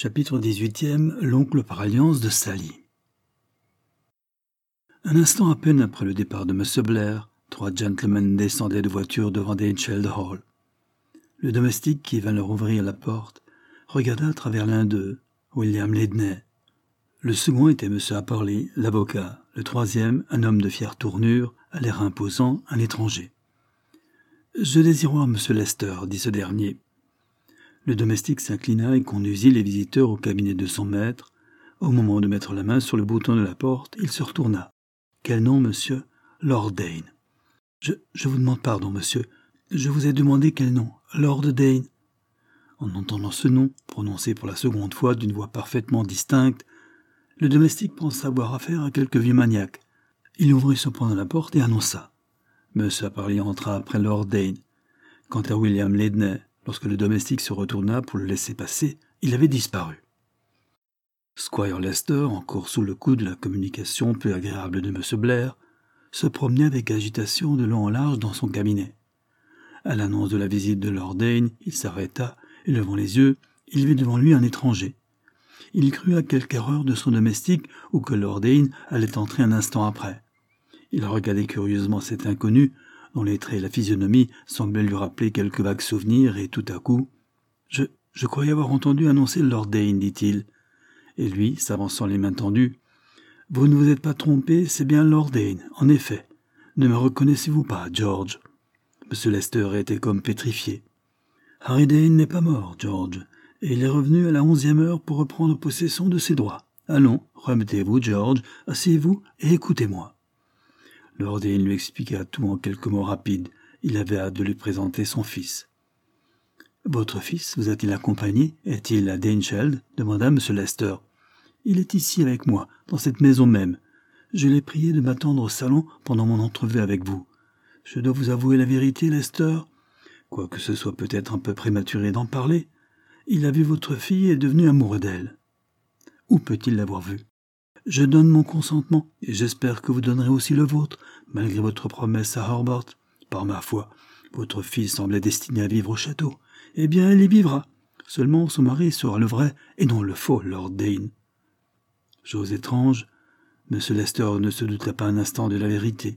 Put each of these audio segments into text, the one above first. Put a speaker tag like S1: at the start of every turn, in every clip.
S1: Chapitre 18e. L'oncle par alliance de Sally. Un instant à peine après le départ de M. Blair, 3 gentlemen descendaient de voiture devant Danechild Hall. Le domestique qui vint leur ouvrir la porte regarda à travers l'un d'eux, William Ledney. Le second était M. Apperley, l'avocat. Le troisième, un homme de fière tournure, à l'air imposant, un étranger. « Je désire voir M. Lester, » dit ce dernier. Le domestique s'inclina et conduisit les visiteurs au cabinet de son maître. Au moment de mettre la main sur le bouton de la porte, il se retourna. « Quel nom, monsieur ? » ?»« Lord Dane. »« Je vous demande pardon, monsieur. Je vous ai demandé quel nom ? » ?»« Lord Dane. » En entendant ce nom, prononcé pour la seconde fois d'une voix parfaitement distincte, le domestique pensa avoir affaire à quelque vieux maniaque. Il ouvrit cependant la porte et annonça. M. Apperley entra après Lord Dane. Quant à William Ledney, lorsque le domestique se retourna pour le laisser passer, il avait disparu. Squire Lester, encore sous le coup de la communication peu agréable de M. Blair, se promenait avec agitation de long en large dans son cabinet. À l'annonce de la visite de Lord Dane, il s'arrêta et, levant les yeux, il vit devant lui un étranger. Il crut à quelque erreur de son domestique ou que Lord Dane allait entrer un instant après. Il regardait curieusement cet inconnu, dont les traits et la physionomie semblaient lui rappeler quelques vagues souvenirs, et tout à coup « Je croyais avoir entendu annoncer Lord Dane, dit-il. » Et lui, s'avançant les mains tendues, « Vous ne vous êtes pas trompé, c'est bien Lord Dane, en effet. Ne me reconnaissez-vous pas, George ?» M. Lester était comme pétrifié. « Harry Dane n'est pas mort, George, et il est revenu à la 11e heure pour reprendre possession de ses droits. Allons, remettez-vous, George, asseyez-vous et écoutez-moi. » Lord Dane lui expliqua tout en quelques mots rapides. Il avait hâte de lui présenter son fils. « Votre fils vous a-t-il accompagné ? Est-il à Danechild ?» demanda M. Lester. « Il est ici avec moi, dans cette maison même. Je l'ai prié de m'attendre au salon pendant mon entrevue avec vous. Je dois vous avouer la vérité, Lester, quoique ce soit peut-être un peu prématuré d'en parler. Il a vu votre fille et est devenu amoureux d'elle. Où peut-il l'avoir vue ? Je donne mon consentement, et j'espère que vous donnerez aussi le vôtre, malgré votre promesse à Harbert. Par ma foi, votre fille semblait destinée à vivre au château. Eh bien, elle y vivra. Seulement, son mari sera le vrai, et non le faux, Lord Dane. » Chose étrange, M. Lester ne se douta pas un instant de la vérité.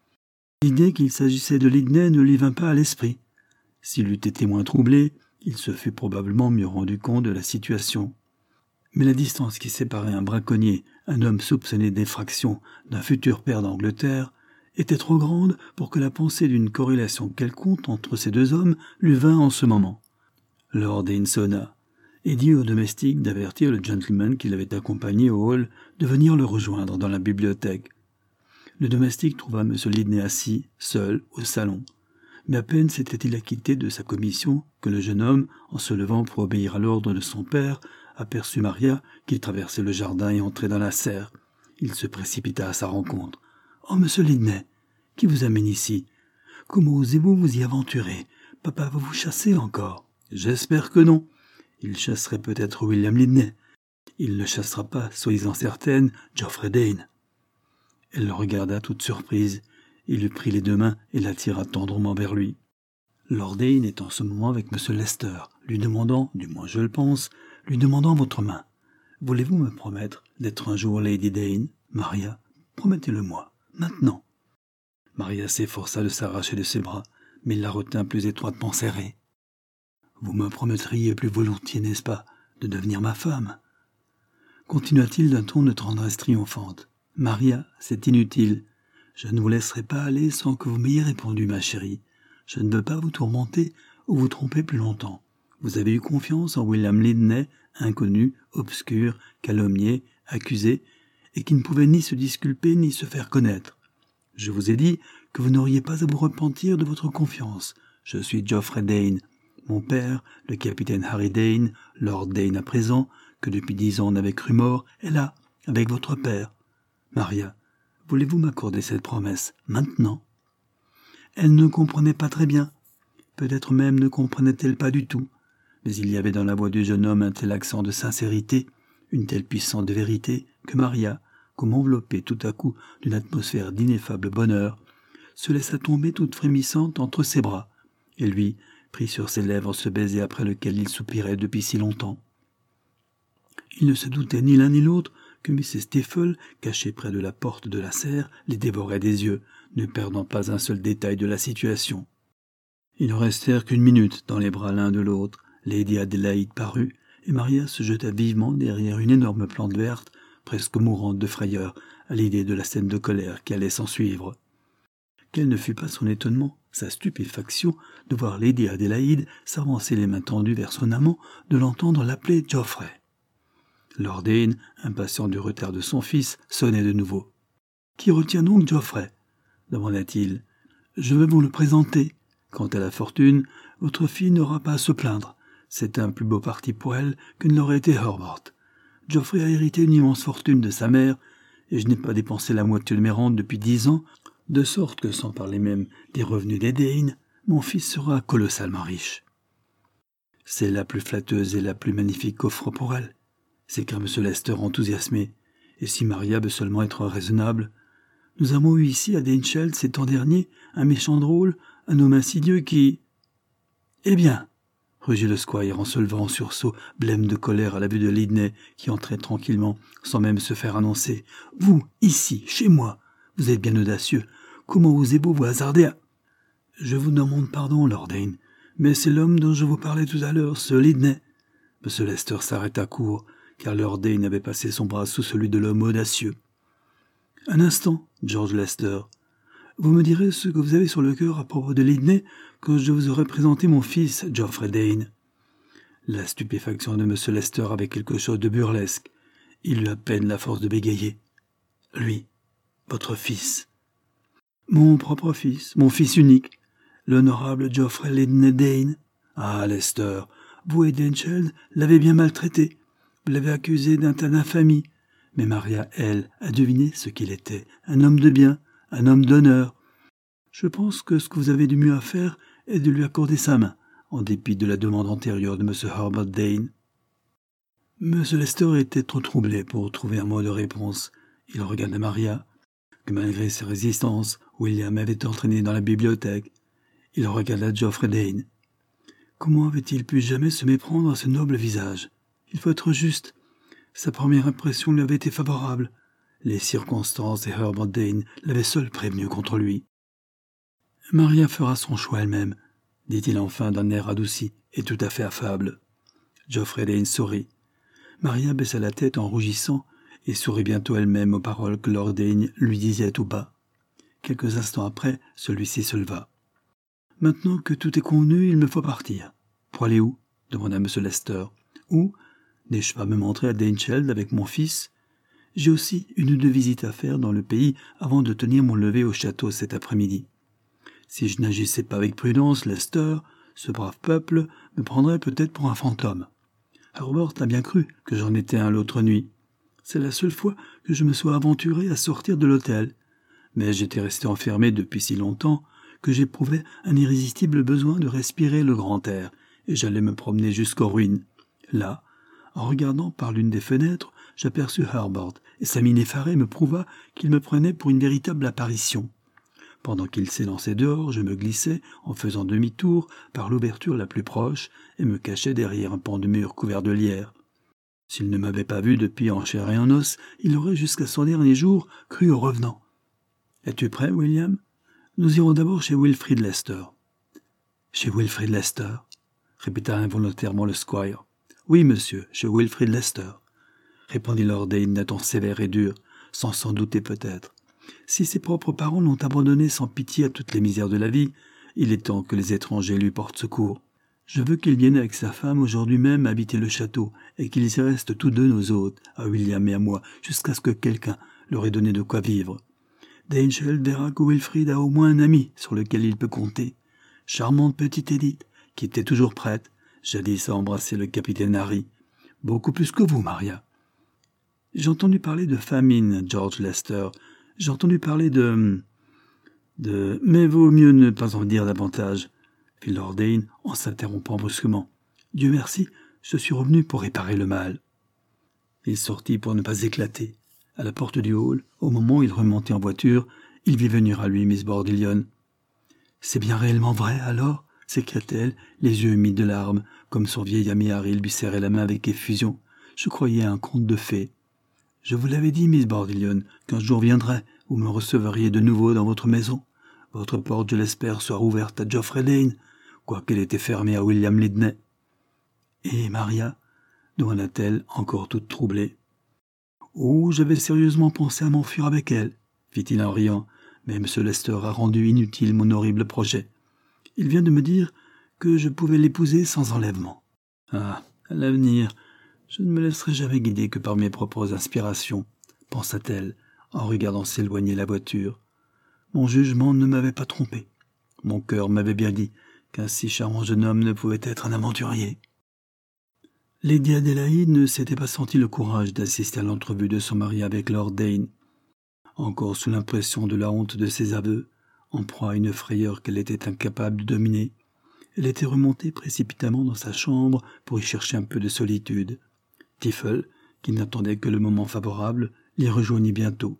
S1: L'idée qu'il s'agissait de Ledney ne lui vint pas à l'esprit. S'il eût été moins troublé, il se fût probablement mieux rendu compte de la situation. Mais la distance qui séparait un braconnier, un homme soupçonné d'effraction, d'un futur pair d'Angleterre, était trop grande pour que la pensée d'une corrélation quelconque entre ces deux hommes lui vînt en ce moment. Lord Dane sonna et dit au domestique d'avertir le gentleman qui l'avait accompagné au hall de venir le rejoindre dans la bibliothèque. Le domestique trouva M. Ledney assis, seul, au salon. Mais à peine s'était-il acquitté de sa commission que le jeune homme, en se levant pour obéir à l'ordre de son père, aperçut Maria qui traversait le jardin et entrait dans la serre. Il se précipita à sa rencontre. « Oh, monsieur Ledney, qui vous amène ici ? Comment osez-vous vous y aventurer ? Papa va vous chasser encore. »« J'espère que non. Il chasserait peut-être William Ledney. Il ne chassera pas, soyez-en certaine, Geoffrey Dane. » Elle le regarda toute surprise. Il lui prit les deux mains et l'attira tendrement vers lui. Lord Dane est en ce moment avec M. Lester, lui demandant, du moins je le pense, lui demandant votre main. Voulez-vous me promettre d'être un jour Lady Dane, Maria ? Promettez-le-moi, maintenant. Maria s'efforça de s'arracher de ses bras, mais il la retint plus étroitement serrée. Vous me promettriez plus volontiers, n'est-ce pas, de devenir ma femme ? Continua-t-il d'un ton de tendresse triomphante. Maria, c'est inutile. Je ne vous laisserai pas aller sans que vous m'ayez répondu, ma chérie. Je ne veux pas vous tourmenter ou vous tromper plus longtemps. Vous avez eu confiance en William Ledney, inconnu, obscur, calomnié, accusé, et qui ne pouvait ni se disculper ni se faire connaître. Je vous ai dit que vous n'auriez pas à vous repentir de votre confiance. Je suis Geoffrey Dane. Mon père, le capitaine Harry Dane, Lord Dane à présent, que depuis 10 ans on avait cru mort, est là, avec votre père. Maria, voulez-vous m'accorder cette promesse, maintenant ? Elle ne comprenait pas très bien. Peut-être même ne comprenait-elle pas du tout. Mais il y avait dans la voix du jeune homme un tel accent de sincérité, une telle puissance de vérité, que Maria, comme enveloppée tout à coup d'une atmosphère d'ineffable bonheur, se laissa tomber toute frémissante entre ses bras, et lui prit sur ses lèvres ce baiser après lequel il soupirait depuis si longtemps. Ils ne se doutaient ni l'un ni l'autre que Mrs. Stifel, cachée près de la porte de la serre, les dévorait des yeux, ne perdant pas un seul détail de la situation. Ils ne restèrent qu'une minute dans les bras l'un de l'autre. Lady Adélaïde parut, et Maria se jeta vivement derrière une énorme plante verte, presque mourante de frayeur, à l'idée de la scène de colère qui allait s'ensuivre. Quel ne fut pas son étonnement, sa stupéfaction, de voir Lady Adélaïde s'avancer les mains tendues vers son amant, de l'entendre l'appeler Geoffrey. Lord Dane, impatient du retard de son fils, sonnait de nouveau. « Qui retient donc Geoffrey ?» demanda-t-il. « Je vais vous le présenter. Quant à la fortune, votre fille n'aura pas à se plaindre. C'est un plus beau parti pour elle que ne l'aurait été Herbert. Geoffrey a hérité une immense fortune de sa mère, et je n'ai pas dépensé la moitié de mes rentes depuis 10 ans, de sorte que, sans parler même des revenus des Dane, mon fils sera colossalement riche. C'est la plus flatteuse et la plus magnifique offre pour elle, s'écria M. Lester enthousiasmé. Et si Maria veut seulement être raisonnable, nous avons eu ici à Danecheld ces temps derniers un méchant drôle, un homme insidieux qui... Eh bien, rugit le squire en se levant en sursaut, blême de colère à la vue de Lydney qui entrait tranquillement, sans même se faire annoncer. Vous, ici, chez moi, vous êtes bien audacieux. Comment osez-vous vous hasarder à... Je vous demande pardon, Lord Dane, mais c'est l'homme dont je vous parlais tout à l'heure, ce Lydney. M. Lester s'arrêta court, car Lord Dane avait passé son bras sous celui de l'homme audacieux. Un instant, George Lester. Vous me direz ce que vous avez sur le cœur à propos de Lydney quand je vous aurai présenté mon fils, Geoffrey Dane. La stupéfaction de M. Lester avait quelque chose de burlesque. Il eut à peine la force de bégayer. Lui, votre fils. Mon propre fils, mon fils unique, l'honorable Geoffrey Lydney Dane. Ah, Lester, vous et Danecheld l'avez bien maltraité. Vous l'avez accusé d'un tas d'infamie. Mais Maria, elle, a deviné ce qu'il était. Un homme de bien, un homme d'honneur. Je pense que ce que vous avez du mieux à faire est de lui accorder sa main, en dépit de la demande antérieure de M. Herbert Dane. M. Lester était trop troublé pour trouver un mot de réponse. Il regarda Maria, que malgré ses résistances, William avait entraîné dans la bibliothèque. Il regarda Geoffrey Dane. Comment avait-il pu jamais se méprendre à ce noble visage? Il faut être juste. Sa première impression lui avait été favorable. Les circonstances et Herbert Dane l'avaient seul prévenu contre lui. « Maria fera son choix elle-même, » dit-il enfin d'un air adouci et tout à fait affable. Geoffrey Dane sourit. Maria baissa la tête en rougissant et sourit bientôt elle-même aux paroles que Lord Dane lui disait tout bas. Quelques instants après, celui-ci se leva. « Maintenant que tout est convenu, il me faut partir. »« Pour aller où ?» demanda M. Lester. « Où ? N'ai-je pas me montrer à Danecheld avec mon fils ? J'ai aussi une ou deux visites à faire dans le pays avant de tenir mon lever au château cet après-midi. Si je n'agissais pas avec prudence, Lester, ce brave peuple, me prendrait peut-être pour un fantôme. Herbert a bien cru que j'en étais un l'autre nuit. C'est la seule fois que je me sois aventuré à sortir de l'hôtel. Mais j'étais resté enfermé depuis si longtemps que j'éprouvais un irrésistible besoin de respirer le grand air, et j'allais me promener jusqu'aux ruines. Là, en regardant par l'une des fenêtres, j'aperçus Herbert, et sa mine effarée me prouva qu'il me prenait pour une véritable apparition. Pendant qu'il s'élançait dehors, je me glissais, en faisant demi-tour, par l'ouverture la plus proche, et me cachais derrière un pan de mur couvert de lierre. S'il ne m'avait pas vu depuis en chair et en os, il aurait jusqu'à son dernier jour cru au revenant. « Es-tu prêt, William ? Nous irons d'abord chez Wilfrid Lester. »« Chez Wilfrid Lester ?» répéta involontairement le squire. « Oui, monsieur, chez Wilfrid Lester, » répondit Lord Dane d'un ton sévère et dur, sans s'en douter peut-être. Si ses propres parents l'ont abandonné sans pitié à toutes les misères de la vie, il est temps que les étrangers lui portent secours. Je veux qu'il vienne avec sa femme aujourd'hui même habiter le château, et qu'ils y restent tous deux nos hôtes, à William et à moi, jusqu'à ce que quelqu'un leur ait donné de quoi vivre. Danecheld verra que Wilfrid a au moins un ami sur lequel il peut compter. Charmante petite Edith, qui était toujours prête, jadis à embrasser le capitaine Harry. Beaucoup plus que vous, Maria. J'ai entendu parler de famine, George Lester. J'ai entendu parler de... Mais vaut mieux ne pas en dire davantage, fit Lord Dane en s'interrompant brusquement. Dieu merci, je suis revenu pour réparer le mal. Il sortit pour ne pas éclater. À la porte du hall, au moment où il remontait en voiture, il vit venir à lui Miss Bordillion. « C'est bien réellement vrai, alors ?» s'écria-t-elle, les yeux humides de larmes, comme son vieil ami Harry lui serrait la main avec effusion. « je croyais à un conte de fées. Je vous l'avais dit, Miss Bordillion, qu'un jour viendrait, vous me recevriez de nouveau dans votre maison. Votre porte, je l'espère, sera ouverte à Geoffrey Dane, quoiqu'elle était fermée à William Lydney. Et Maria, demanda-t-elle, encore toute troublée. Oh, j'avais sérieusement pensé à m'enfuir avec elle, fit-il en riant, mais M. Lester a rendu inutile mon horrible projet. Il vient de me dire que je pouvais l'épouser sans enlèvement. Ah, à l'avenir, je ne me laisserai jamais guider que par mes propres inspirations, pensa-t-elle, en regardant s'éloigner la voiture. Mon jugement ne m'avait pas trompé. Mon cœur m'avait bien dit qu'un si charmant jeune homme ne pouvait être un aventurier. Lady Adélaïde ne s'était pas senti le courage d'assister à l'entrevue de son mari avec Lord Dane. Encore sous l'impression de la honte de ses aveux, en proie à une frayeur qu'elle était incapable de dominer, elle était remontée précipitamment dans sa chambre pour y chercher un peu de solitude. Tiffel, qui n'attendait que le moment favorable, l'y rejoignit bientôt.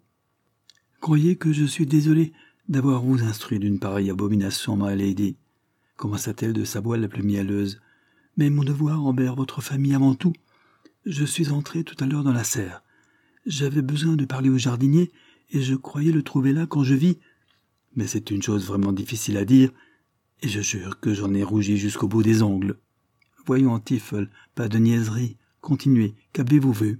S1: « Croyez que je suis désolé d'avoir vous instruit d'une pareille abomination, my lady, » commença-t-elle de sa voix la plus mielleuse. « Mais mon devoir envers votre famille avant tout. Je suis entrée tout à l'heure dans la serre. J'avais besoin de parler au jardinier, et je croyais le trouver là quand je vis. Mais c'est une chose vraiment difficile à dire, et je jure que j'en ai rougi jusqu'au bout des ongles. Voyons, Tiffel, pas de niaiserie. Continuez, qu'avez-vous vu?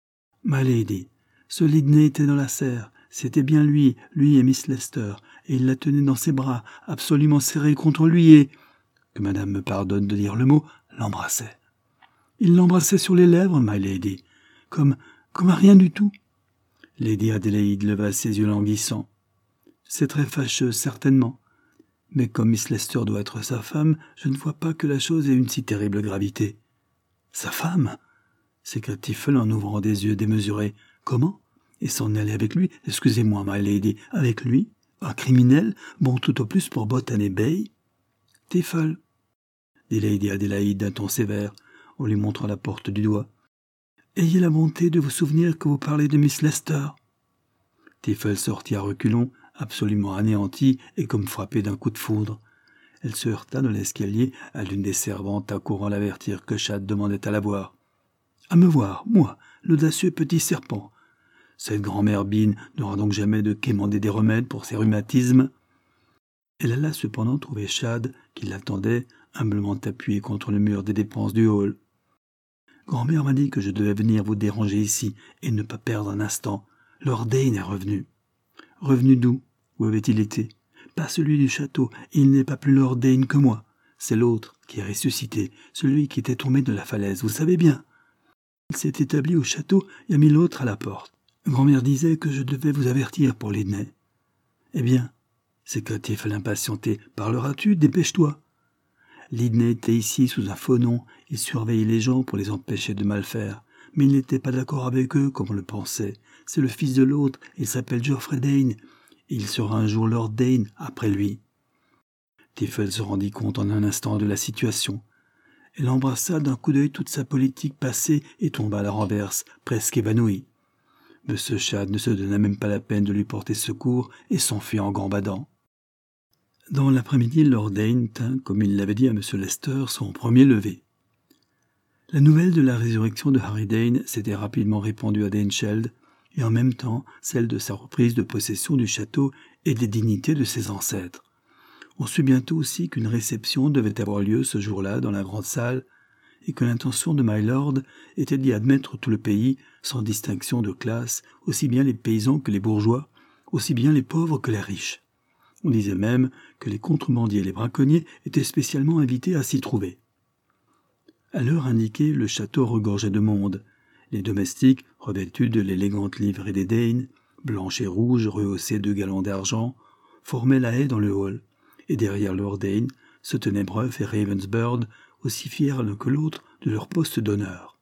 S1: My lady, ce Lydney était dans la serre. C'était bien lui et Miss Lester, et il la tenait dans ses bras, absolument serrée contre lui, et, que madame me pardonne de dire le mot, l'embrassait. Il l'embrassait sur les lèvres, my lady, comme à rien du tout. Lady Adélaïde leva ses yeux languissants. C'est très fâcheux, certainement. Mais comme Miss Lester doit être sa femme, je ne vois pas que la chose ait une si terrible gravité. Sa femme? S'écria Tiffel en ouvrant des yeux démesurés. Comment? Et s'en aller avec lui? Excusez-moi, my lady, avec lui? Un criminel, bon tout au plus pour Botany Bay? Tiffel, dit Lady Adélaïde d'un ton sévère, en lui montrant la porte du doigt. Ayez la bonté de vous souvenir que vous parlez de Miss Lester. Tiffel sortit à reculons, absolument anéantie et comme frappée d'un coup de foudre. Elle se heurta dans l'escalier à l'une des servantes accourant l'avertir que Chad demandait à la voir. « À me voir, moi, l'audacieux petit serpent. Cette grand-mère Bean n'aura donc jamais de quémander des remèdes pour ses rhumatismes. » Elle alla cependant trouver Chad, qui l'attendait, humblement appuyé contre le mur des dépenses du hall. « Grand-mère m'a dit que je devais venir vous déranger ici et ne pas perdre un instant. Lord Dane est revenu. »« Revenu d'où? Où avait-il été? » ?»« Pas celui du château, il n'est pas plus Lord Dane que moi. C'est l'autre qui est ressuscité, celui qui était tombé de la falaise, vous savez bien. Il s'est établi au château et a mis l'autre à la porte. Grand-mère disait que je devais vous avertir pour Lydney. »« Eh bien, s'écria Tiffel impatienté, parleras-tu? Dépêche-toi. » Lydney était ici sous un faux nom, il surveillait les gens pour les empêcher de mal faire. Mais il n'était pas d'accord avec eux, comme on le pensait. C'est le fils de l'autre, il s'appelle Geoffrey Dane. Et il sera un jour Lord Dane, après lui. Tiffel se rendit compte en un instant de la situation. Elle embrassa d'un coup d'œil toute sa politique passée et tomba à la renverse, presque évanouie. M. Chad ne se donna même pas la peine de lui porter secours et s'enfuit en gambadant. Dans l'après-midi, Lord Dane tint, comme il l'avait dit à M. Lester, son premier lever. La nouvelle de la résurrection de Harry Dane s'était rapidement répandue à Danecheld, et en même temps celle de sa reprise de possession du château et des dignités de ses ancêtres. On sut bientôt aussi qu'une réception devait avoir lieu ce jour-là dans la grande salle, et que l'intention de my lord était d'y admettre tout le pays, sans distinction de classe, aussi bien les paysans que les bourgeois, aussi bien les pauvres que les riches. On disait même que les contrebandiers et les braconniers étaient spécialement invités à s'y trouver. À l'heure indiquée, le château regorgeait de monde. Les domestiques, revêtus de l'élégante livrée des Dane, blanche et rouge, rehaussée de galons d'argent, formaient la haie dans le hall, et derrière Lord Dane se tenaient Breuf et Ravensbird, aussi fiers l'un que l'autre de leur poste d'honneur.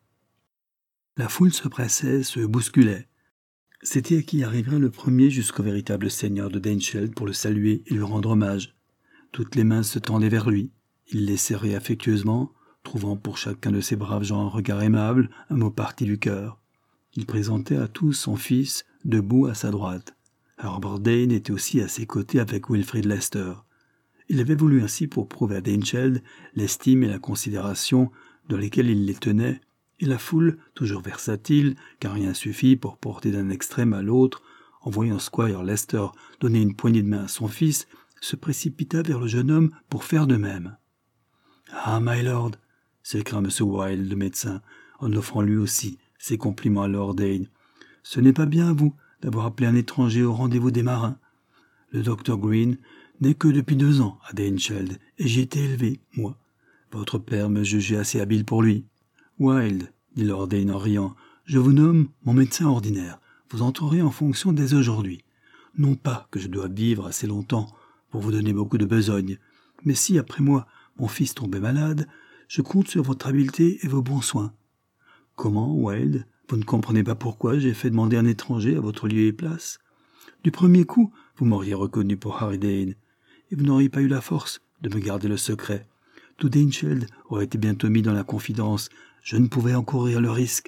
S1: La foule se pressait, se bousculait. C'était à qui arriverait le premier jusqu'au véritable seigneur de Danecheld pour le saluer et lui rendre hommage. Toutes les mains se tendaient vers lui. Il les serrait affectueusement, trouvant pour chacun de ces braves gens un regard aimable, un mot parti du cœur. Il présentait à tous son fils, debout à sa droite. Herbert Dane était aussi à ses côtés avec Wilfrid Lester. Il avait voulu ainsi pour prouver à Danecheld l'estime et la considération dans lesquelles il les tenait, Et la foule, toujours versatile, car rien suffit pour porter d'un extrême à l'autre, en voyant Squire Lester donner une poignée de main à son fils, se précipita vers le jeune homme pour faire de même. « Ah, my lord !» s'écria M. Wilde, le médecin, en offrant lui aussi ses compliments à Lord Dane. « Ce n'est pas bien à vous d'avoir appelé un étranger au rendez-vous des marins. Le docteur Green n'est que depuis 2 ans à Daincheld, et j'y étais élevé, moi. Votre père me jugeait assez habile pour lui. »« Wilde, dit Lord Dane en riant, je vous nomme mon médecin ordinaire. Vous entrerez en fonction dès aujourd'hui. Non pas que je dois vivre assez longtemps pour vous donner beaucoup de besogne, mais si, après moi, mon fils tombait malade, je compte sur votre habileté et vos bons soins. Comment, Wilde, vous ne comprenez pas pourquoi j'ai fait demander un étranger à votre lieu et place? Du premier coup, vous m'auriez reconnu pour Harry Dane, et vous n'auriez pas eu la force de me garder le secret. Tout Daincheld aurait été bientôt mis dans la confidence. Je ne pouvais encourir le risque.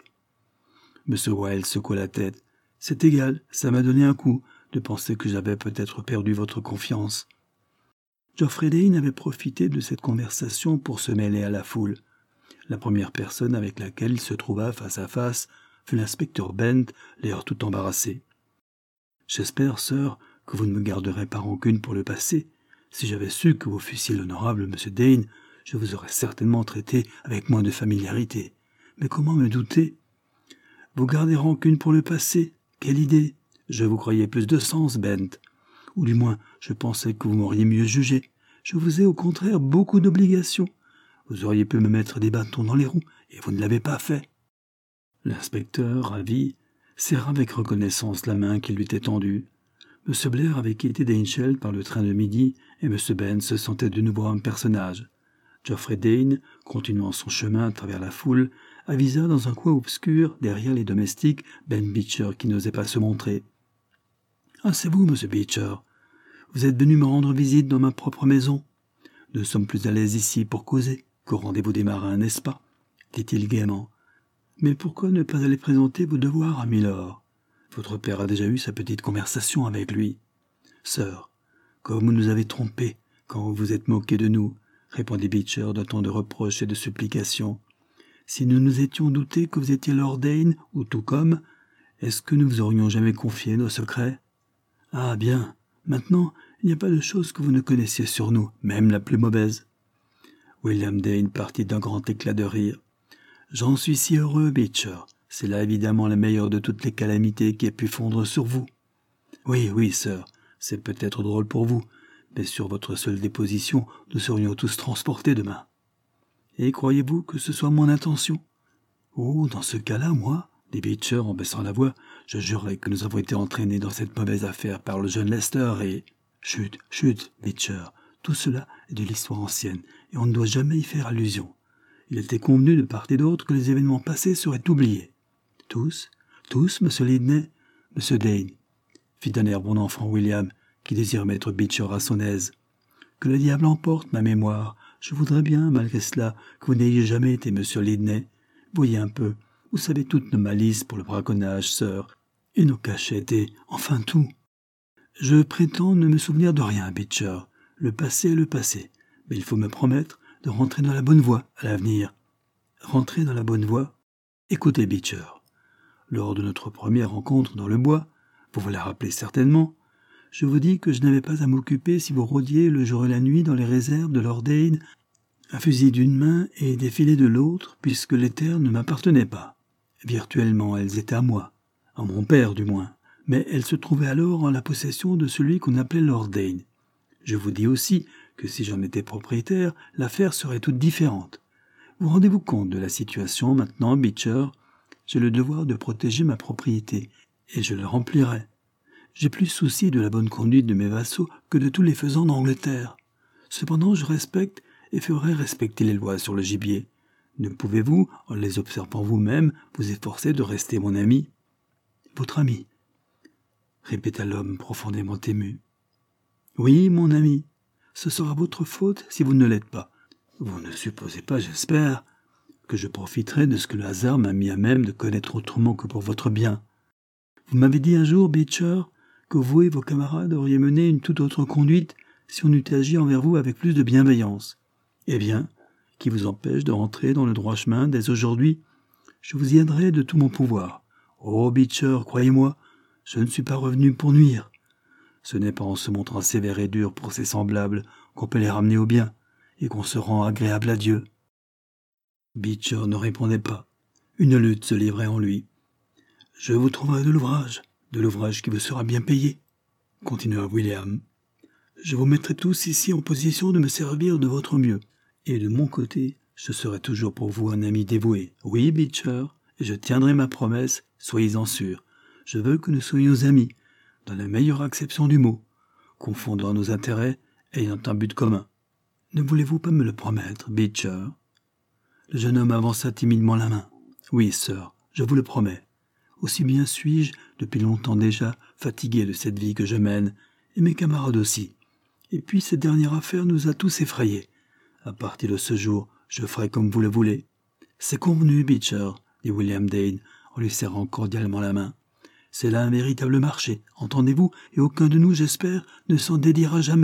S1: M. Wilde secoua la tête. C'est égal, ça m'a donné un coup de penser que j'avais peut-être perdu votre confiance. Geoffrey Dane avait profité de cette conversation pour se mêler à la foule. La première personne avec laquelle il se trouva face à face fut l'inspecteur Bent, l'air tout embarrassé. « J'espère, sir, que vous ne me garderez pas rancune pour le passé. Si j'avais su que vous fussiez l'honorable M. Dane, je vous aurais certainement traité avec moins de familiarité. Mais comment me douter? Vous gardez rancune pour le passé? Quelle idée! Je vous croyais plus de sens, Bent. Ou du moins, je pensais que vous m'auriez mieux jugé. Je vous ai au contraire beaucoup d'obligations. Vous auriez pu me mettre des bâtons dans les roues, et vous ne l'avez pas fait. » L'inspecteur, ravi, serra avec reconnaissance la main qui lui était tendue. M. Blair avait quitté Daincheld par le train de midi, et M. Benn se sentait de nouveau un personnage. Geoffrey Dane, continuant son chemin à travers la foule, avisa dans un coin obscur, derrière les domestiques, Ben Beecher qui n'osait pas se montrer. « Ah, c'est vous, M. Beecher. Vous êtes venu me rendre visite dans ma propre maison. Nous sommes plus à l'aise ici pour causer qu'au rendez-vous des marins, n'est-ce pas ?» dit-il gaiement. « Mais pourquoi ne pas aller présenter vos devoirs à Milord? Votre père a déjà eu sa petite conversation avec lui. »« Sœur, comme vous nous avez trompés quand vous vous êtes moqué de nous, » répondit Beecher d'un ton de reproche et de supplication. « Si nous nous étions doutés que vous étiez Lord Dane, ou tout comme, est-ce que nous vous aurions jamais confié nos secrets? Ah bien, maintenant, il n'y a pas de chose que vous ne connaissiez sur nous, même la plus mauvaise. » William Dane partit d'un grand éclat de rire. « J'en suis si heureux, Beecher. C'est là évidemment la meilleure de toutes les calamités qui ait pu fondre sur vous. Oui, oui, sœur, c'est peut-être drôle pour vous, mais sur votre seule déposition, nous serions tous transportés demain. Et croyez-vous que ce soit mon intention? Oh, dans ce cas-là, moi, dit Beecher en baissant la voix, je jurerais que nous avons été entraînés dans cette mauvaise affaire par le jeune Lester et... Chut, chut, Beecher, tout cela est de l'histoire ancienne, et on ne doit jamais y faire allusion. Il était convenu de part et d'autre que les événements passés seraient oubliés. Tous, monsieur Lidney, monsieur Dane, fit d'un air bon enfant William, qui désire mettre Beecher à son aise. Que le diable emporte ma mémoire. Je voudrais bien, malgré cela, que vous n'ayez jamais été monsieur Lidney. Voyez un peu, vous savez toutes nos malices pour le braconnage, sœur, et nos cachettes, et enfin tout. Je prétends ne me souvenir de rien, Beecher. Le passé est le passé, mais il faut me promettre de rentrer dans la bonne voie à l'avenir. Rentrer dans la bonne voie? Écoutez, Beecher. Lors de notre première rencontre dans le bois, vous vous la rappelez certainement, je vous dis que je n'avais pas à m'occuper si vous rôdiez le jour et la nuit dans les réserves de Lord Dane, un fusil d'une main et des filets de l'autre, puisque les terres ne m'appartenaient pas. Virtuellement, elles étaient à moi, à mon père du moins, mais elles se trouvaient alors en la possession de celui qu'on appelait Lord Dane. Je vous dis aussi que si j'en étais propriétaire, l'affaire serait toute différente. Vous rendez-vous compte de la situation maintenant, Beecher? J'ai le devoir de protéger ma propriété, et je le remplirai. J'ai plus souci de la bonne conduite de mes vassaux que de tous les faisans d'Angleterre. Cependant, je respecte et ferai respecter les lois sur le gibier. Ne pouvez-vous, en les observant vous-même, vous efforcer de rester mon ami? Votre ami, répéta l'homme profondément ému. Oui, mon ami, ce sera votre faute si vous ne l'êtes pas. Vous ne supposez pas, j'espère, que je profiterai de ce que le hasard m'a mis à même de connaître autrement que pour votre bien. Vous m'avez dit un jour, Beecher, que vous et vos camarades auriez mené une toute autre conduite si on eût agi envers vous avec plus de bienveillance. Eh bien, qui vous empêche de rentrer dans le droit chemin dès aujourd'hui? Je vous y aiderai de tout mon pouvoir. Oh, Beecher, croyez-moi, je ne suis pas revenu pour nuire. Ce n'est pas en se montrant sévère et dur pour ses semblables qu'on peut les ramener au bien et qu'on se rend agréable à Dieu. » Beecher ne répondait pas. Une lutte se livrait en lui. « Je vous trouverai de l'ouvrage qui vous sera bien payé, » continua William. « Je vous mettrai tous ici en position de me servir de votre mieux, et de mon côté, je serai toujours pour vous un ami dévoué. Oui, Beecher, et je tiendrai ma promesse, soyez-en sûrs. Je veux que nous soyons amis, dans la meilleure acception du mot, confondant nos intérêts et ayant un but commun. Ne voulez-vous pas me le promettre, Beecher ?» Le jeune homme avança timidement la main. « Oui, sir, je vous le promets. Aussi bien suis-je, depuis longtemps déjà, fatigué de cette vie que je mène, et mes camarades aussi. Et puis cette dernière affaire nous a tous effrayés. À partir de ce jour, je ferai comme vous le voulez. »« C'est convenu, Beecher, » dit William Dane, en lui serrant cordialement la main. « C'est là un véritable marché, entendez-vous, et aucun de nous, j'espère, ne s'en dédiera jamais. »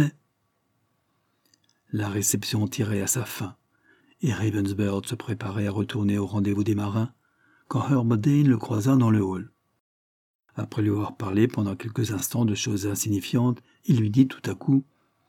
S1: La réception tirait à sa fin, et Ravensburg se préparait à retourner au rendez-vous des marins, quand Herbert Dane le croisa dans le hall. Après lui avoir parlé pendant quelques instants de choses insignifiantes, il lui dit tout à coup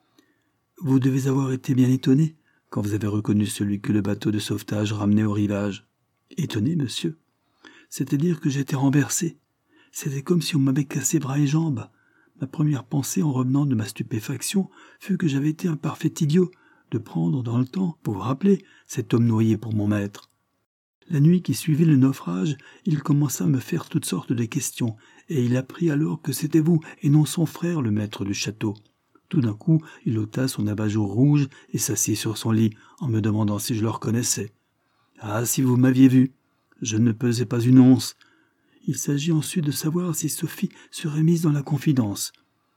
S1: « Vous devez avoir été bien étonné quand vous avez reconnu celui que le bateau de sauvetage ramenait au rivage. »« Étonné, monsieur. C'est-à-dire que j'étais renversé. C'était comme si on m'avait cassé bras et jambes. Ma première pensée en revenant de ma stupéfaction fut que j'avais été un parfait idiot de prendre dans le temps, pour vous rappeler, cet homme noyé pour mon maître. La nuit qui suivit le naufrage, il commença à me faire toutes sortes de questions, et il apprit alors que c'était vous, et non son frère, le maître du château. Tout d'un coup, il ôta son abat-jour rouge et s'assit sur son lit, en me demandant si je le reconnaissais. Ah, si vous m'aviez vu! Je ne pesais pas une once. Il s'agit ensuite de savoir si Sophie serait mise dans la confidence.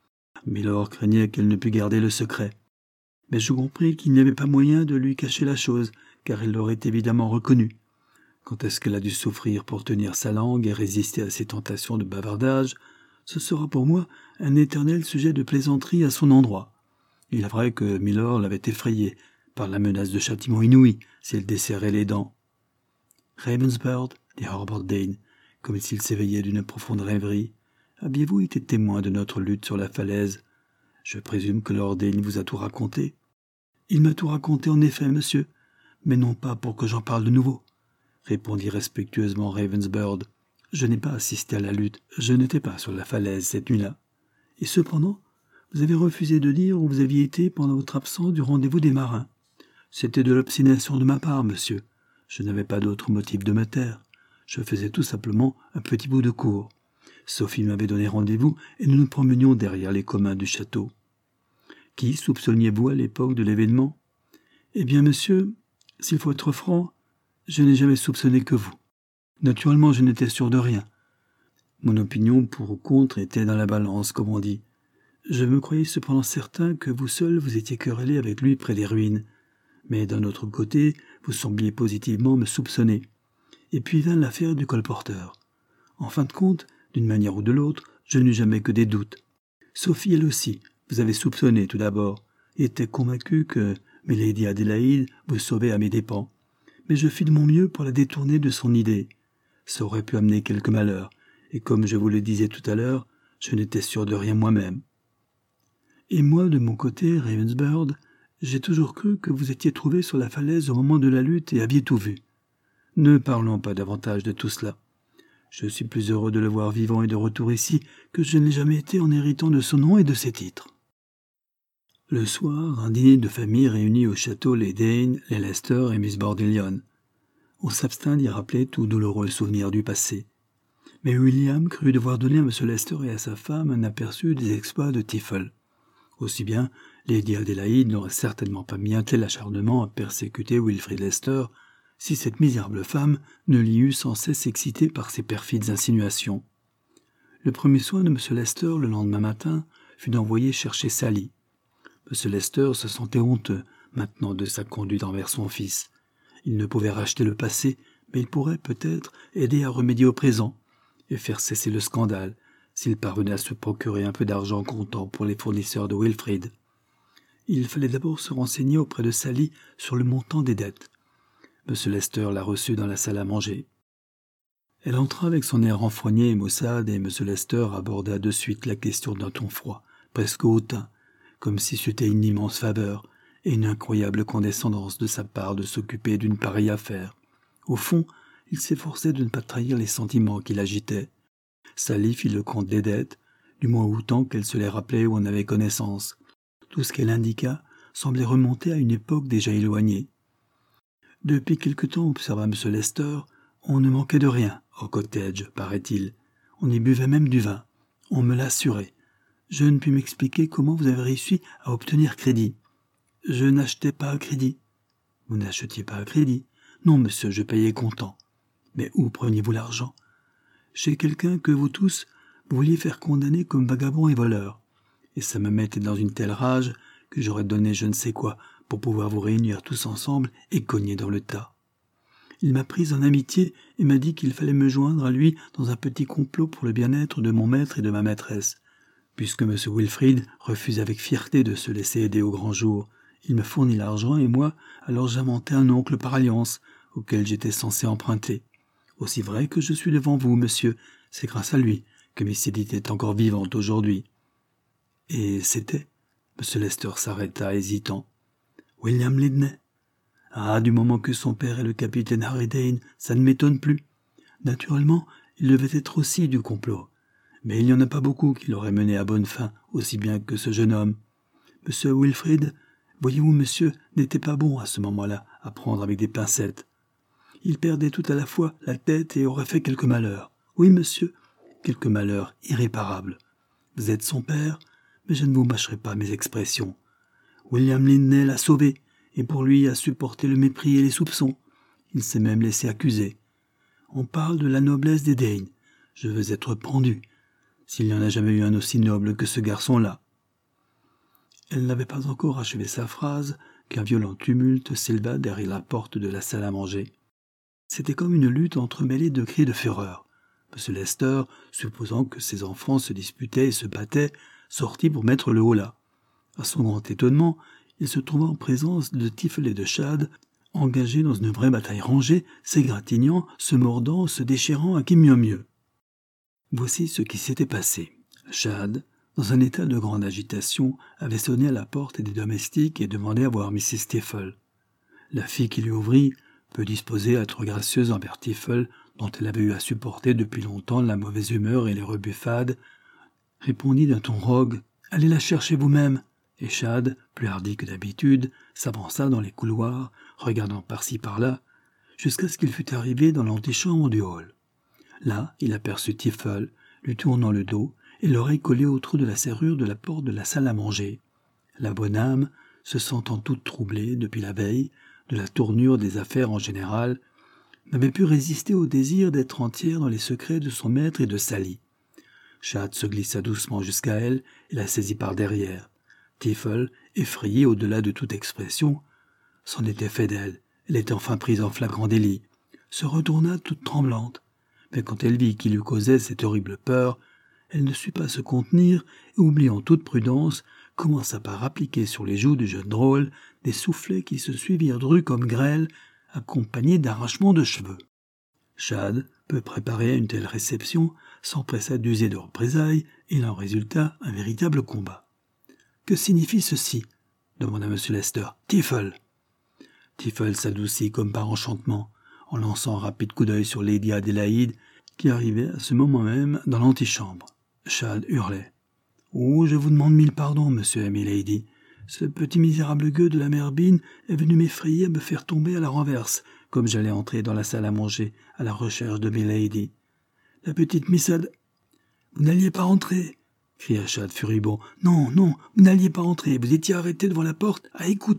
S1: Mylord craignait qu'elle ne pût garder le secret. Mais je compris qu'il n'y avait pas moyen de lui cacher la chose, car elle l'aurait évidemment reconnue. Quand est-ce qu'elle a dû souffrir pour tenir sa langue et résister à ses tentations de bavardage, ce sera pour moi un éternel sujet de plaisanterie à son endroit. Il est vrai que Mylord l'avait effrayée par la menace de châtiment inouï si elle desserrait les dents. « Ravensburg, » dit Herbert Dane, comme s'il s'éveillait d'une profonde rêverie, « aviez-vous été témoin de notre lutte sur la falaise? Je présume que Lord Dane vous a tout raconté. »« Il m'a tout raconté en effet, monsieur, mais non pas pour que j'en parle de nouveau. » répondit respectueusement Ravensburg. « Je n'ai pas assisté à la lutte, je n'étais pas sur la falaise cette nuit-là. Et cependant, vous avez refusé de dire où vous aviez été pendant votre absence du rendez-vous des marins. C'était de l'obstination de ma part, monsieur. Je n'avais pas d'autre motif de me taire. Je faisais tout simplement un petit bout de cour. Sophie m'avait donné rendez-vous et nous nous promenions derrière les communs du château. Qui soupçonniez-vous à l'époque de l'événement? Eh bien, monsieur, s'il faut être franc, je n'ai jamais soupçonné que vous. Naturellement, je n'étais sûr de rien. Mon opinion pour ou contre était dans la balance, comme on dit. Je me croyais cependant certain que vous seul vous étiez querellé avec lui près des ruines. Mais d'un autre côté, vous sembliez positivement me soupçonner. Et puis vint l'affaire du colporteur. En fin de compte, d'une manière ou de l'autre, je n'eus jamais que des doutes. Sophie, elle aussi, vous avez soupçonné tout d'abord, et était convaincue que Milady Adélaïde vous sauvait à mes dépens. Mais je fis de mon mieux pour la détourner de son idée. Ça aurait pu amener quelque malheur, et comme je vous le disais tout à l'heure, je n'étais sûr de rien moi-même. Et moi, de mon côté, Ravensburg, j'ai toujours cru que vous étiez trouvé sur la falaise au moment de la lutte et aviez tout vu. Ne parlons pas davantage de tout cela. Je suis plus heureux de le voir vivant et de retour ici que je ne l'ai jamais été en héritant de son nom et de ses titres. » Le soir, un dîner de famille réunit au château les Dane, les Lester et Miss Bordellion. On s'abstint d'y rappeler tout douloureux souvenir du passé. Mais William crut devoir donner à M. Lester et à sa femme un aperçu des exploits de Tiffel. Aussi bien, Lady Adélaïde n'aurait certainement pas mis un tel acharnement à persécuter Wilfrid Lester si cette misérable femme ne l'y eût sans cesse excitée par ses perfides insinuations. Le premier soin de M. Lester le lendemain matin fut d'envoyer chercher Sally. M. Lester se sentait honteux maintenant de sa conduite envers son fils. Il ne pouvait racheter le passé, mais il pourrait peut-être aider à remédier au présent et faire cesser le scandale s'il parvenait à se procurer un peu d'argent comptant pour les fournisseurs de Wilfrid. Il fallait d'abord se renseigner auprès de Sally sur le montant des dettes. M. Lester la reçut dans la salle à manger. Elle entra avec son air renfrogné et maussade, et M. Lester aborda de suite la question d'un ton froid, presque hautain, comme si c'était une immense faveur et une incroyable condescendance de sa part de s'occuper d'une pareille affaire. Au fond, il s'efforçait de ne pas trahir les sentiments qui l'agitaient. Sally fit le compte des dettes, du moins autant qu'elle se les rappelait ou en avait connaissance. Tout ce qu'elle indiqua semblait remonter à une époque déjà éloignée. Depuis quelque temps, observa M. Lester, on ne manquait de rien au cottage, paraît-il. On y buvait même du vin. On me l'a assuré. Je ne puis m'expliquer comment vous avez réussi à obtenir crédit. Je n'achetais pas à crédit. Vous n'achetiez pas à crédit? Non, monsieur, je payais comptant. Mais où preniez-vous l'argent? Chez quelqu'un que vous tous vouliez faire condamner comme vagabond et voleur. Et ça me mettait dans une telle rage que j'aurais donné je ne sais quoi pour pouvoir vous réunir tous ensemble et cogner dans le tas. Il m'a prise en amitié et m'a dit qu'il fallait me joindre à lui dans un petit complot pour le bien-être de mon maître et de ma maîtresse. Puisque M. Wilfrid refuse avec fierté de se laisser aider au grand jour, il me fournit l'argent et moi, alors j'inventai un oncle par alliance, auquel j'étais censé emprunter. Aussi vrai que je suis devant vous, monsieur, c'est grâce à lui que Miss Edith est encore vivante aujourd'hui. Et c'était... M. Lester s'arrêta, hésitant. William Lydney. Ah, du moment que son père est le capitaine Harry Dane, ça ne m'étonne plus. Naturellement, il devait être aussi du complot. Mais il n'y en a pas beaucoup qui l'auraient mené à bonne fin, aussi bien que ce jeune homme. Monsieur Wilfrid, voyez-vous, monsieur, n'était pas bon à ce moment-là à prendre avec des pincettes. Il perdait tout à la fois la tête et aurait fait quelques malheurs. Oui, monsieur, quelques malheurs irréparables. Vous êtes son père, mais je ne vous mâcherai pas mes expressions. William Lydney l'a sauvé, et pour lui a supporté le mépris et les soupçons. Il s'est même laissé accuser. On parle de la noblesse des Dane. Je veux être pendu, s'il n'y en a jamais eu un aussi noble que ce garçon-là. Elle n'avait pas encore achevé sa phrase qu'un violent tumulte s'éleva derrière la porte de la salle à manger. C'était comme une lutte entremêlée de cris de fureur. M. Lester, supposant que ses enfants se disputaient et se battaient, sortit pour mettre le holà. À son grand étonnement, il se trouva en présence de Tiffel et de Shad, engagés dans une vraie bataille rangée, s'égratignant, se mordant, se déchirant à qui mieux mieux. Voici ce qui s'était passé. Shad, dans un état de grande agitation, avait sonné à la porte des domestiques et demandé à voir Mrs. Tiffel. La fille qui lui ouvrit, peu disposée à être gracieuse envers Tiffel, dont elle avait eu à supporter depuis longtemps la mauvaise humeur et les rebuffades, répondit d'un ton rogue « Allez la chercher vous-même !» Et Shad, plus hardi que d'habitude, s'avança dans les couloirs, regardant par-ci par-là, jusqu'à ce qu'il fût arrivé dans l'antichambre du hall. Là, il aperçut Tiffel, lui tournant le dos et l'oreille collée au trou de la serrure de la porte de la salle à manger. La bonne âme, se sentant toute troublée depuis la veille, de la tournure des affaires en général, n'avait pu résister au désir d'être entière dans les secrets de son maître et de Sally. Shad se glissa doucement jusqu'à elle et la saisit par derrière. Tiffel, effrayée au-delà de toute expression, s'en était fait d'elle. Elle était enfin prise en flagrant délit, se retourna toute tremblante. Mais quand elle vit qui lui causait cette horrible peur, elle ne sut pas se contenir et, oubliant toute prudence, commença par appliquer sur les joues du jeune drôle des soufflets qui se suivirent drus comme grêle, accompagnés d'arrachements de cheveux. Shad, peu préparé à une telle réception, s'empressa d'user de représailles, et il en résulta un véritable combat. « Que signifie ceci » demanda M. Lester. « Tiffel !» Tiffel s'adoucit comme par enchantement, en lançant un rapide coup d'œil sur Lady Adélaïde, qui arrivait à ce moment même dans l'antichambre. Shad hurlait. « Oh, je vous demande 1000 pardons, monsieur et milady. Ce petit misérable gueux de la mère Bean est venu m'effrayer à me faire tomber à la renverse, comme j'allais entrer dans la salle à manger, à la recherche de milady. La petite Miss Ad... »« Vous n'alliez pas entrer !» cria Shad furibond. « Non, non, vous n'alliez pas entrer, vous étiez arrêté devant la porte à écouter. »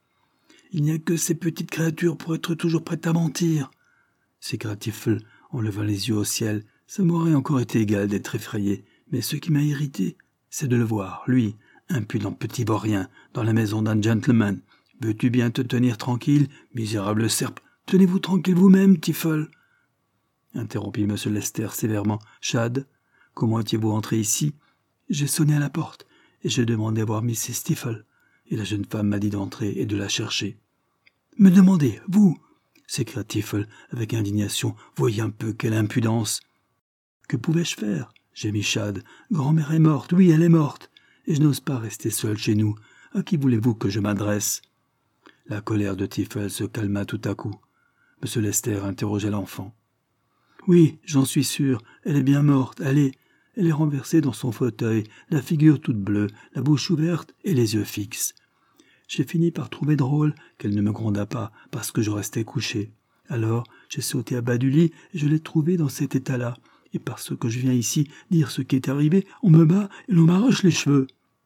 S1: « Il n'y a que ces petites créatures pour être toujours prêtes à mentir !» s'écria Tiffel en levant les yeux au ciel. « Ça m'aurait encore été égal d'être effrayé, mais ce qui m'a irrité, c'est de le voir, lui, impudent petit vaurien, dans la maison d'un gentleman. Veux-tu bien te tenir tranquille, misérable serpe? Tenez-vous tranquille vous-même, Tiffel !» interrompit M. Lester sévèrement. « Shad, comment étiez-vous entré ici? J'ai sonné à la porte, et j'ai demandé à voir Mrs. Tiffel. Et la jeune femme m'a dit d'entrer et de la chercher. »« Me demandez, vous ? s'écria Tiffel avec indignation. « Voyez un peu quelle impudence !»« Que pouvais-je faire ?» gémit Chad. « Grand-mère est morte, oui, elle est morte, et je n'ose pas rester seul chez nous. À qui voulez-vous que je m'adresse ?» La colère de Tiffel se calma tout à coup. M. Lester interrogea l'enfant. « Oui, j'en suis sûr, elle est bien morte, elle est renversée dans son fauteuil, la figure toute bleue, la bouche ouverte et les yeux fixes. J'ai fini par trouver drôle qu'elle ne me grondât pas parce que je restais couché. Alors, j'ai sauté à bas du lit et je l'ai trouvée dans cet état-là. Et parce que je viens ici dire ce qui est arrivé, on me bat et l'on m'arrache les cheveux. »«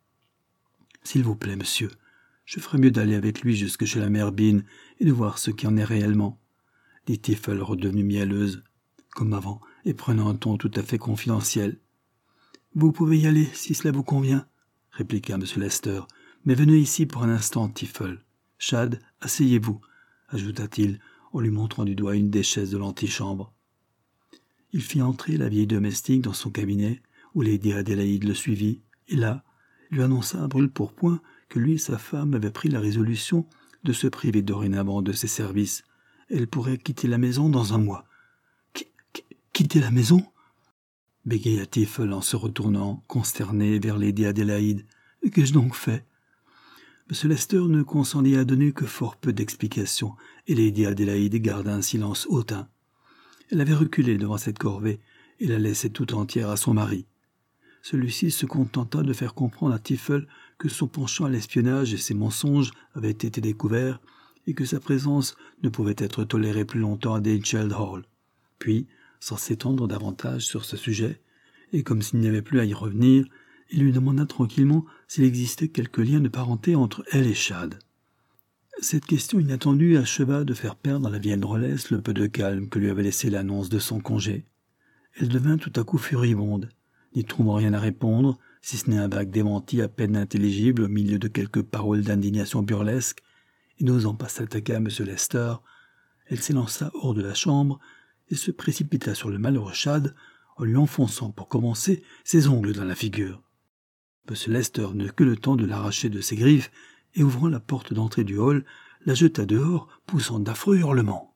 S1: S'il vous plaît, monsieur, je ferais mieux d'aller avec lui jusque chez la mère Bean et de voir ce qui en est réellement, » dit Tiffel redevenue mielleuse, comme avant, et prenant un ton tout à fait confidentiel. « Vous pouvez y aller, si cela vous convient, » répliqua M. Lester. « Mais venez ici pour un instant, Tiffel. Chad, asseyez-vous, » ajouta-t-il, en lui montrant du doigt une des chaises de l'antichambre. Il fit entrer la vieille domestique dans son cabinet, où Lady Adélaïde le suivit, et là, il lui annonça à brûle-pourpoint que lui et sa femme avaient pris la résolution de se priver dorénavant de ses services. Elle pourrait quitter la maison dans un mois. « Quitter la maison ?» bégaya Tiffel en se retournant, consterné, vers Lady Adélaïde. « Qu'ai-je donc fait ?» M. Lester ne consentit à donner que fort peu d'explications, et Lady Adélaïde garda un silence hautain. Elle avait reculé devant cette corvée et la laissait tout entière à son mari. Celui-ci se contenta de faire comprendre à Tiffel que son penchant à l'espionnage et ses mensonges avaient été découverts et que sa présence ne pouvait être tolérée plus longtemps à Danecheld Hall. Puis, sans s'étendre davantage sur ce sujet, et comme s'il n'y avait plus à y revenir, il lui demanda tranquillement s'il existait quelque lien de parenté entre elle et Chad. Cette question inattendue acheva de faire perdre à la vieille drôlesse le peu de calme que lui avait laissé l'annonce de son congé. Elle devint tout à coup furibonde, n'y trouvant rien à répondre, si ce n'est un vague démenti à peine intelligible au milieu de quelques paroles d'indignation burlesque, et n'osant pas s'attaquer à M. Lester, elle s'élança hors de la chambre et se précipita sur le malheureux Chad en lui enfonçant, pour commencer, ses ongles dans la figure. M. Lester n'eut que le temps de l'arracher de ses griffes et, ouvrant la porte d'entrée du hall, la jeta dehors, poussant d'affreux hurlements.